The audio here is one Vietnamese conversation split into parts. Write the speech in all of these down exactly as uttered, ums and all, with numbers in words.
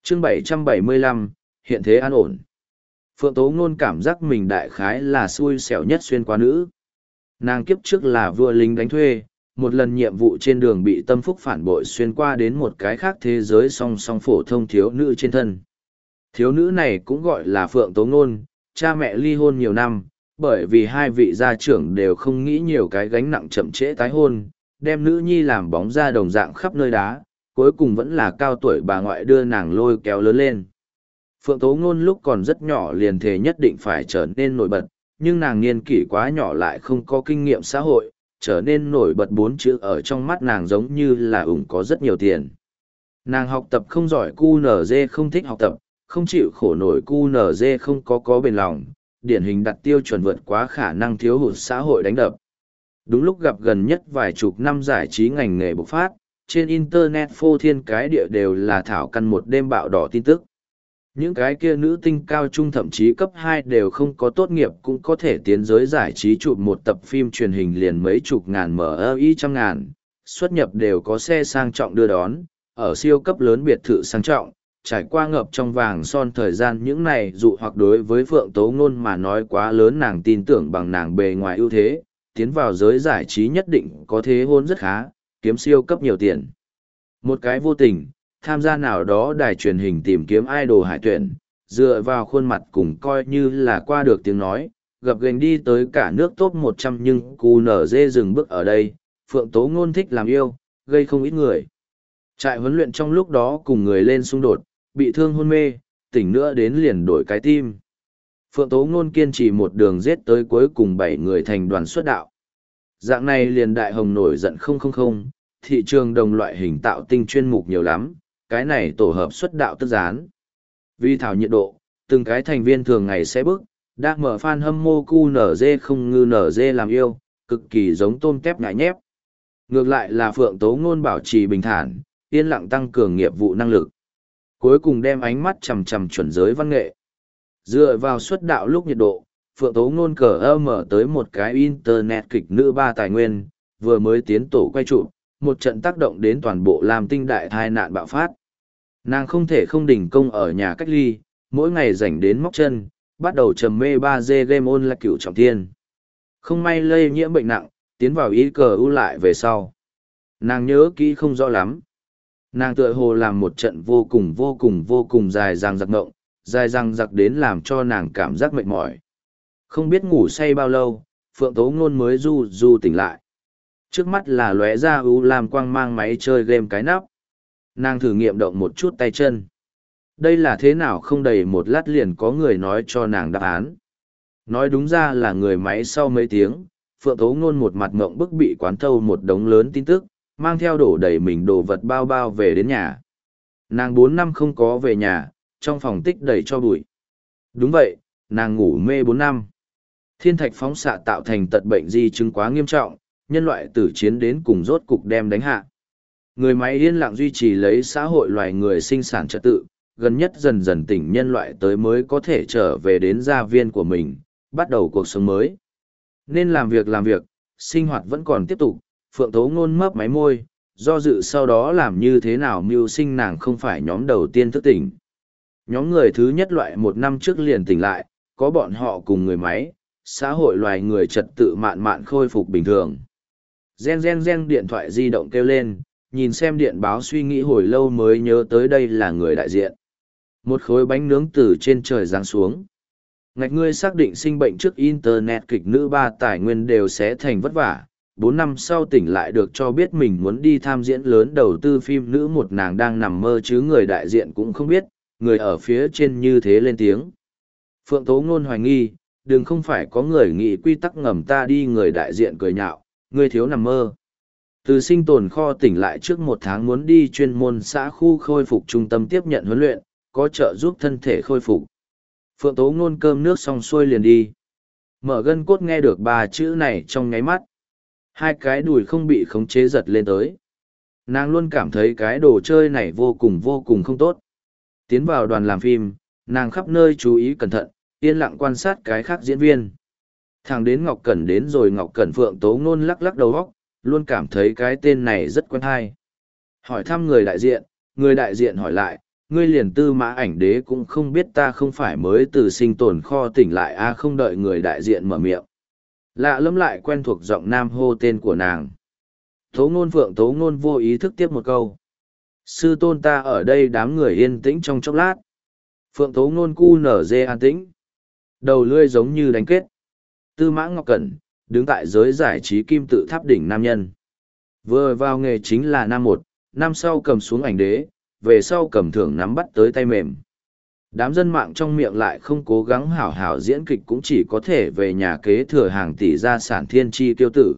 chương bảy trăm bảy mươi lăm, hiện thế an ổn. Phượng Tố Ngôn cảm giác mình đại khái là xui xẻo nhất xuyên qua nữ. Nàng kiếp trước là vua lính đánh thuê, một lần nhiệm vụ trên đường bị tâm phúc phản bội xuyên qua đến một cái khác thế giới song song phổ thông thiếu nữ trên thân. Thiếu nữ này cũng gọi là Phượng Tố Ngôn, cha mẹ ly hôn nhiều năm, bởi vì hai vị gia trưởng đều không nghĩ nhiều cái gánh nặng chậm trễ tái hôn, đem nữ nhi làm bóng ra đồng dạng khắp nơi đá, cuối cùng vẫn là cao tuổi bà ngoại đưa nàng lôi kéo lớn lên. Phượng Tố Ngôn lúc còn rất nhỏ liền thề nhất định phải trở nên nổi bật, nhưng nàng niên kỷ quá nhỏ lại không có kinh nghiệm xã hội, trở nên nổi bật bốn chữ ở trong mắt nàng giống như là ủng có rất nhiều tiền. Nàng học tập không giỏi, cu nở dê không thích học tập, không chịu khổ nổi, cu nở dê không có có bền lòng, điển hình đặt tiêu chuẩn vượt quá khả năng, thiếu hụt xã hội đánh đập. Đúng lúc gặp gần nhất vài chục năm giải trí ngành nghề bộc phát, trên internet phô thiên cái địa đều là thảo căn một đêm bạo đỏ tin tức. Những cái kia nữ tinh cao trung thậm chí cấp hai đều không có tốt nghiệp cũng có thể tiến giới giải trí chụp một tập phim truyền hình liền mấy chục ngàn mở i trăm ngàn, xuất nhập đều có xe sang trọng đưa đón, ở siêu cấp lớn biệt thự sang trọng, trải qua ngập trong vàng son thời gian. Những này dụ hoặc đối với Phượng Tố Ngôn mà nói quá lớn, nàng tin tưởng bằng nàng bề ngoài ưu thế, tiến vào giới giải trí nhất định có thế hôn rất khá, kiếm siêu cấp nhiều tiền. Một cái vô tình, tham gia nào đó đài truyền hình tìm kiếm idol hải tuyển, dựa vào khuôn mặt cùng coi như là qua được tiếng nói, gập ghềnh đi tới cả nước top một trăm, nhưng cu nở dê dừng bước ở đây. Phượng Tố Ngôn thích làm yêu, gây không ít người. Trại huấn luyện trong lúc đó cùng người lên xung đột, bị thương hôn mê, tỉnh nữa đến liền đổi cái tim. Phượng Tố Ngôn kiên trì một đường giết tới cuối cùng bảy người thành đoàn xuất đạo. Dạng này liền đại hồng nổi giận không không không, thị trường đồng loại hình tạo tinh chuyên mục nhiều lắm, cái này tổ hợp xuất đạo tức gián. Vì thảo nhiệt độ, từng cái thành viên thường ngày sẽ bước, đã mở fan hâm mộ cu nở dê không ngư nở dê làm yêu, cực kỳ giống tôm tép ngại nhép. Ngược lại là Phượng Tố Ngôn bảo trì bình thản, yên lặng tăng cường nghiệp vụ năng lực. Cuối cùng đem ánh mắt chằm chằm chuẩn giới văn nghệ. Dựa vào xuất đạo lúc nhiệt độ, Phượng Tố Ngôn cờ ơ mở tới một cái internet kịch nữ ba tài nguyên, vừa mới tiến tổ quay trụ, một trận tác động đến toàn bộ làm tinh đại thai nạn bạo phát. Nàng không thể không đình công ở nhà cách ly, mỗi ngày rảnh đến móc chân, bắt đầu trầm mê ba D game on là cựu trọng thiên. Không may lây nhiễm bệnh nặng, tiến vào ý cờ ưu lại về sau. Nàng nhớ kỹ không rõ lắm. Nàng tựa hồ làm một trận vô cùng vô cùng vô cùng dài dằng dặc ngộng, dài dằng dặc đến làm cho nàng cảm giác mệt mỏi. Không biết ngủ say bao lâu, Phượng Tố Ngôn mới du du tỉnh lại. Trước mắt là lóe ra u lam quang mang máy chơi game cái nắp. Nàng thử nghiệm động một chút tay chân. Đây là thế nào, không đầy một lát liền có người nói cho nàng đáp án. Nói đúng ra là người máy. Sau mấy tiếng, Phượng Tố Ngôn một mặt ngộng bức bị quán thâu một đống lớn tin tức, mang theo đổ đầy mình đồ vật bao bao về đến nhà. Nàng bốn năm không có về nhà, trong phòng tích đầy cho bụi. Đúng vậy, nàng ngủ mê bốn năm. Thiên thạch phóng xạ tạo thành tật bệnh di chứng quá nghiêm trọng, nhân loại tử chiến đến cùng rốt cục đem đánh hạ. Người máy yên lặng duy trì lấy xã hội loài người sinh sản trật tự, gần nhất dần dần tỉnh nhân loại tới mới có thể trở về đến gia viên của mình, bắt đầu cuộc sống mới. Nên làm việc làm việc, sinh hoạt vẫn còn tiếp tục. Phượng Tố Ngôn mấp máy môi, do dự sau đó làm như thế nào mưu sinh. Nàng không phải nhóm đầu tiên thức tỉnh. Nhóm người thứ nhất loại một năm trước liền tỉnh lại, có bọn họ cùng người máy, xã hội loài người trật tự mạn mạn khôi phục bình thường. Gen gen gen điện thoại di động kêu lên, nhìn xem điện báo suy nghĩ hồi lâu mới nhớ tới đây là người đại diện. Một khối bánh nướng từ trên trời giáng xuống. Ngạch ngươi xác định sinh bệnh trước internet kịch nữ ba tài nguyên đều sẽ thành vất vả. Bốn năm sau tỉnh lại được cho biết mình muốn đi tham diễn lớn đầu tư phim nữ, một nàng đang nằm mơ chứ người đại diện cũng không biết, người ở phía trên như thế lên tiếng. Phượng Tố Ngôn hoài nghi, đừng không phải có người nghĩ quy tắc ngầm ta đi. Người đại diện cười nhạo, ngươi thiếu nằm mơ. Từ sinh tồn kho tỉnh lại trước một tháng muốn đi chuyên môn xã khu khôi phục trung tâm tiếp nhận huấn luyện, có trợ giúp thân thể khôi phục. Phượng Tố Ngôn cơm nước xong xuôi liền đi. Mở gân cốt nghe được ba chữ này trong nháy mắt. Hai cái đùi không bị khống chế giật lên tới. Nàng luôn cảm thấy cái đồ chơi này vô cùng vô cùng không tốt. Tiến vào đoàn làm phim, nàng khắp nơi chú ý cẩn thận, yên lặng quan sát cái khác diễn viên. Thằng đến Ngọc Cẩn đến rồi. Ngọc Cẩn Phượng Tố Ngôn lắc lắc đầu óc, luôn cảm thấy cái tên này rất quen hay. Hỏi thăm người đại diện, người đại diện hỏi lại, ngươi liền tư mã ảnh đế cũng không biết ta không phải mới từ sinh tồn kho tỉnh lại a không đợi người đại diện mở miệng. Lạ lẫm lại quen thuộc giọng nam hô tên của nàng. Tố ngôn phượng tố ngôn vô ý thức tiếp một câu. Sư tôn ta ở đây đám người yên tĩnh trong chốc lát. Phượng tố ngôn cu nở dê an tĩnh. Đầu lươi giống như đánh kết. Tư mã Ngọc Cẩn, đứng tại giới giải trí kim tự tháp đỉnh nam nhân. Vừa vào nghề chính là năm một, năm sau cầm xuống ảnh đế, về sau cầm thưởng nắm bắt tới tay mềm. Đám dân mạng trong miệng lại không cố gắng hảo hảo diễn kịch cũng chỉ có thể về nhà kế thừa hàng tỷ gia sản thiên tri tiêu tử.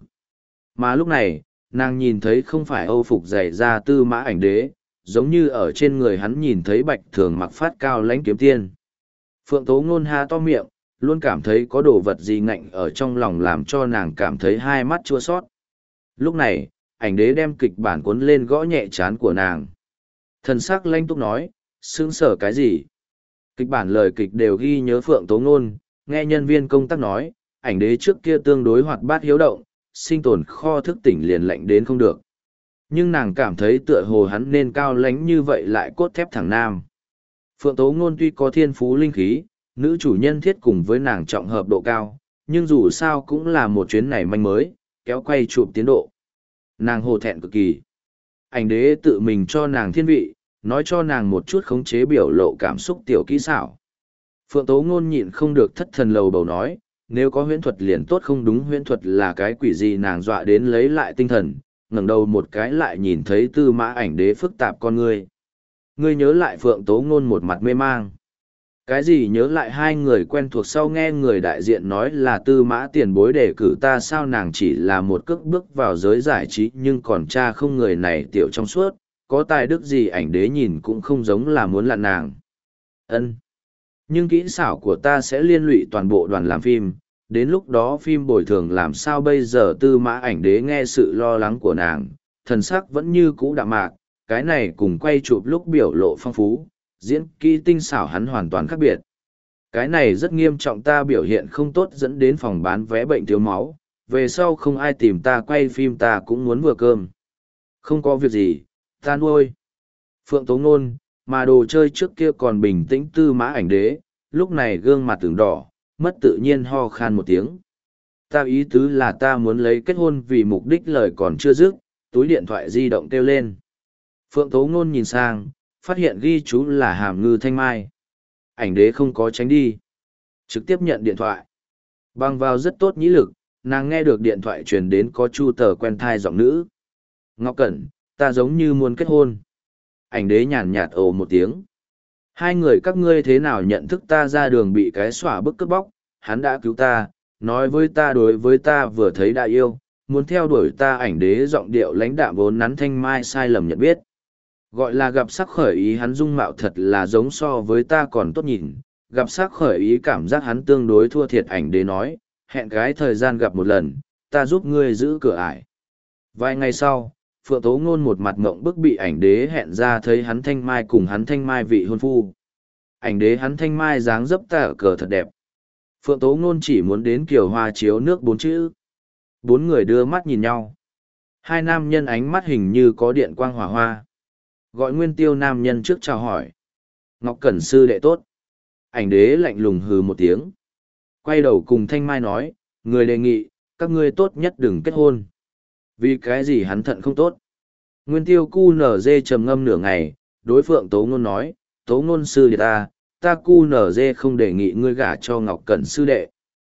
Mà lúc này, nàng nhìn thấy không phải âu phục dày ra tư mã ảnh đế, giống như ở trên người hắn nhìn thấy bạch thường mặc phát cao lãnh kiếm tiên. Phượng Tố Ngôn ha to miệng, luôn cảm thấy có đồ vật gì ngạnh ở trong lòng làm cho nàng cảm thấy hai mắt chua sót. Lúc này, ảnh đế đem kịch bản cuốn lên gõ nhẹ trán của nàng. Thần sắc lanh túc nói, sướng sở cái gì? Kịch bản lời kịch đều ghi nhớ Phượng Tố Ngôn, nghe nhân viên công tác nói, ảnh đế trước kia tương đối hoạt bát hiếu động, sinh tồn kho thức tỉnh liền lạnh đến không được. Nhưng nàng cảm thấy tựa hồ hắn nên cao lãnh như vậy lại cốt thép thẳng nam. Phượng Tố Ngôn tuy có thiên phú linh khí, nữ chủ nhân thiết cùng với nàng trọng hợp độ cao, nhưng dù sao cũng là một chuyến này manh mới, kéo quay chụp tiến độ. Nàng hồ thẹn cực kỳ. Ảnh đế tự mình cho nàng thiên vị, nói cho nàng một chút khống chế biểu lộ cảm xúc tiểu kỹ xảo. Phượng Tố Ngôn nhịn không được thất thần lầu bầu nói, nếu có huyễn thuật liền tốt không đúng huyễn thuật là cái quỷ gì nàng dọa đến lấy lại tinh thần, ngẩng đầu một cái lại nhìn thấy tư mã ảnh đế phức tạp con ngươi. Ngươi nhớ lại Phượng Tố Ngôn một mặt mê mang. Cái gì nhớ lại hai người quen thuộc sau nghe người đại diện nói là tư mã tiền bối đề cử ta sao nàng chỉ là một cước bước vào giới giải trí nhưng còn cha không người này tiểu trong suốt, có tài đức gì ảnh đế nhìn cũng không giống là muốn lặn nàng. Ân, nhưng kỹ xảo của ta sẽ liên lụy toàn bộ đoàn làm phim, đến lúc đó phim bồi thường làm sao bây giờ tư mã ảnh đế nghe sự lo lắng của nàng, thần sắc vẫn như cũ đạm mạc, cái này cùng quay chụp lúc biểu lộ phong phú, diễn kỹ tinh xảo hắn hoàn toàn khác biệt. Cái này rất nghiêm trọng ta biểu hiện không tốt dẫn đến phòng bán vé bệnh thiếu máu, về sau không ai tìm ta quay phim ta cũng muốn vừa cơm. Không có việc gì, ta nuôi. Phượng Tố Ngôn, mà đồ chơi trước kia còn bình tĩnh tư mã ảnh đế, lúc này gương mặt tưởng đỏ, mất tự nhiên ho khan một tiếng. Ta ý tứ là ta muốn lấy kết hôn vì mục đích lời còn chưa dứt, túi điện thoại di động kêu lên. Phượng Tố Ngôn nhìn sang, phát hiện ghi chú là Hàm Ngư Thanh Mai. Ảnh đế không có tránh đi. Trực tiếp nhận điện thoại. Bằng vào rất tốt nhĩ lực, nàng nghe được điện thoại truyền đến có chu tờ quen thai giọng nữ. Ngọc Cẩn, ta giống như muốn kết hôn. Ảnh đế nhàn nhạt ồ một tiếng. Hai người các ngươi thế nào nhận thức ta ra đường bị cái xỏa bức cướp bóc, hắn đã cứu ta, nói với ta đối với ta vừa thấy đã yêu, muốn theo đuổi ta ảnh đế giọng điệu lãnh đạm vốn nắn thanh mai sai lầm nhận biết. Gọi là gặp sắc khởi ý hắn dung mạo thật là giống so với ta còn tốt nhìn, gặp sắc khởi ý cảm giác hắn tương đối thua thiệt ảnh đế nói, hẹn cái thời gian gặp một lần, ta giúp ngươi giữ cửa ải. Vài ngày sau, Phượng Tố Ngôn một mặt ngộng bức bị ảnh đế hẹn ra thấy hắn thanh mai cùng hắn thanh mai vị hôn phu. Ảnh đế hắn thanh mai dáng dấp tả cờ thật đẹp. Phượng Tố Ngôn chỉ muốn đến kiều hoa chiếu nước bốn chữ. Bốn người đưa mắt nhìn nhau. Hai nam nhân ánh mắt hình như có điện quang hỏa hoa. Gọi Nguyên Tiêu nam nhân trước chào hỏi. Ngọc Cẩn sư đệ tốt. Ảnh đế lạnh lùng hừ một tiếng. Quay đầu cùng thanh mai nói, người đề nghị, các ngươi tốt nhất đừng kết hôn. Vì cái gì hắn thận không tốt. Nguyên Tiêu cu nở dê trầm ngâm nửa ngày, đối Phượng Tố Ngôn nói, Tố Ngôn sư đệ ta, ta cu nở dê không đề nghị ngươi gả cho Ngọc Cẩn sư đệ.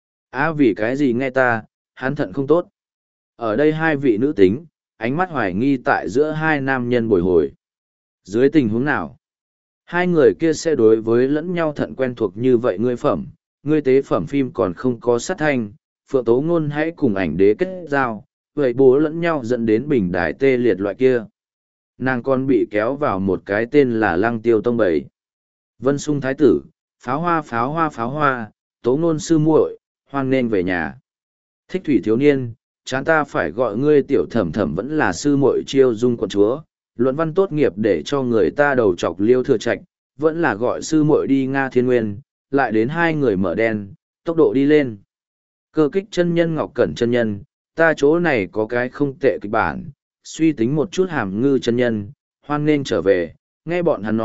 Á vì cái gì nghe ta, hắn thận không tốt. Ở đây hai vị nữ tính, ánh mắt hoài nghi tại giữa hai nam nhân bồi hồi. Dưới tình huống nào? Hai người kia sẽ đối với lẫn nhau thận quen thuộc như vậy ngươi phẩm, ngươi tế phẩm phim còn không có sát thanh, Phượng Tố Ngôn hãy cùng ảnh đế kết giao, vậy bố lẫn nhau dẫn đến bình đài tê liệt loại kia. Nàng còn bị kéo vào một cái tên là Lăng Tiêu Tông Bảy. Vân Sung Thái Tử, pháo hoa pháo hoa pháo hoa, Tố Ngôn sư muội, hoan nên về nhà. Thích thủy thiếu niên, chán ta phải gọi ngươi tiểu thẩm thẩm vẫn là sư muội chiêu dung quận chúa, luận văn tốt nghiệp để cho người ta đầu chọc liêu thừa trạch, vẫn là gọi sư muội đi Nga Thiên Nguyên, lại đến hai người mở đen, tốc độ đi lên. Cơ kích chân nhân Ngọc Cẩn chân nhân, ta chỗ này có cái không tệ kịch bản, suy tính một chút Hàm Ngư chân nhân, hoan nên trở về, nghe bọn hắn nói,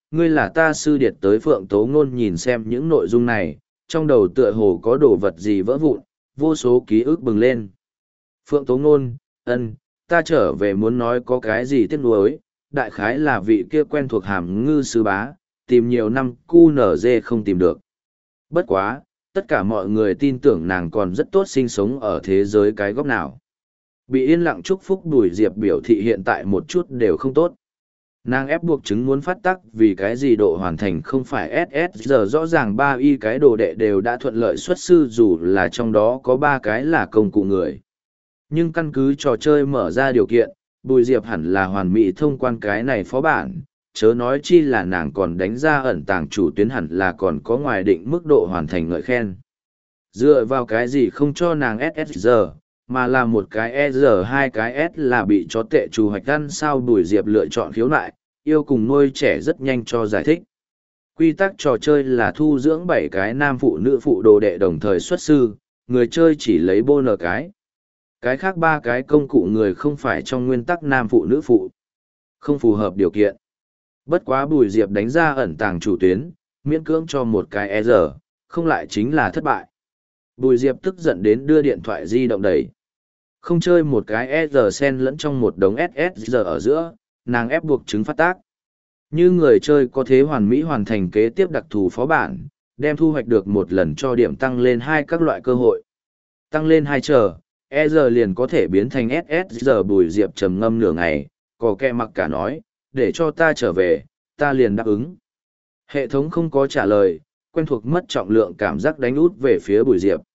ngươi là ta sư điệt tới Phượng Tố Ngôn nhìn xem những nội dung này, trong đầu tựa hồ có đồ vật gì vỡ vụn, vô số ký ức bừng lên. Phượng Tố Ngôn, ân, ta trở về muốn nói có cái gì tiếc nuối, đại khái là vị kia quen thuộc Hàm Ngư sư bá, tìm nhiều năm cu nở dê không tìm được. Bất quá, tất cả mọi người tin tưởng nàng còn rất tốt sinh sống ở thế giới cái góc nào. Bị yên lặng chúc phúc Bùi Diệp biểu thị hiện tại một chút đều không tốt. Nàng ép buộc chứng muốn phát tắc vì cái gì độ hoàn thành không phải ét ét giờ rõ ràng ba y cái đồ đệ đều đã thuận lợi xuất sư dù là trong đó có ba cái là công cụ người. Nhưng căn cứ trò chơi mở ra điều kiện, Bùi Diệp hẳn là hoàn mỹ thông quan cái này phó bản, chớ nói chi là nàng còn đánh ra ẩn tàng chủ tuyến hẳn là còn có ngoài định mức độ hoàn thành ngợi khen. Dựa vào cái gì không cho nàng ét ét giờ, mà là một cái E R hai cái S là bị chó tệ trù hoạch ăn sao Bùi Diệp lựa chọn khiếu nại, yêu cùng nuôi trẻ rất nhanh cho giải thích. Quy tắc trò chơi là thu dưỡng bảy cái nam phụ nữ phụ đồ đệ đồng thời xuất sư, người chơi chỉ lấy bô nờ cái. Cái khác ba cái công cụ người không phải trong nguyên tắc nam phụ nữ phụ. Không phù hợp điều kiện. Bất quá Bùi Diệp đánh ra ẩn tàng chủ tuyến, miễn cưỡng cho một cái E R, không lại chính là thất bại. Bùi Diệp tức giận đến đưa điện thoại di động đẩy. Không chơi một cái E R sen lẫn trong một đống ét ét giờ ở giữa, nàng ép buộc chứng phát tác. Như người chơi có thế hoàn mỹ hoàn thành kế tiếp đặc thù phó bản, đem thu hoạch được một lần cho điểm tăng lên hai các loại cơ hội. Tăng lên hai chờ, E R liền có thể biến thành ét ét giờ Bùi Diệp trầm ngâm nửa ngày, có kẻ mặc cả nói, để cho ta trở về, ta liền đáp ứng. Hệ thống không có trả lời, quen thuộc mất trọng lượng cảm giác đánh út về phía Bùi Diệp.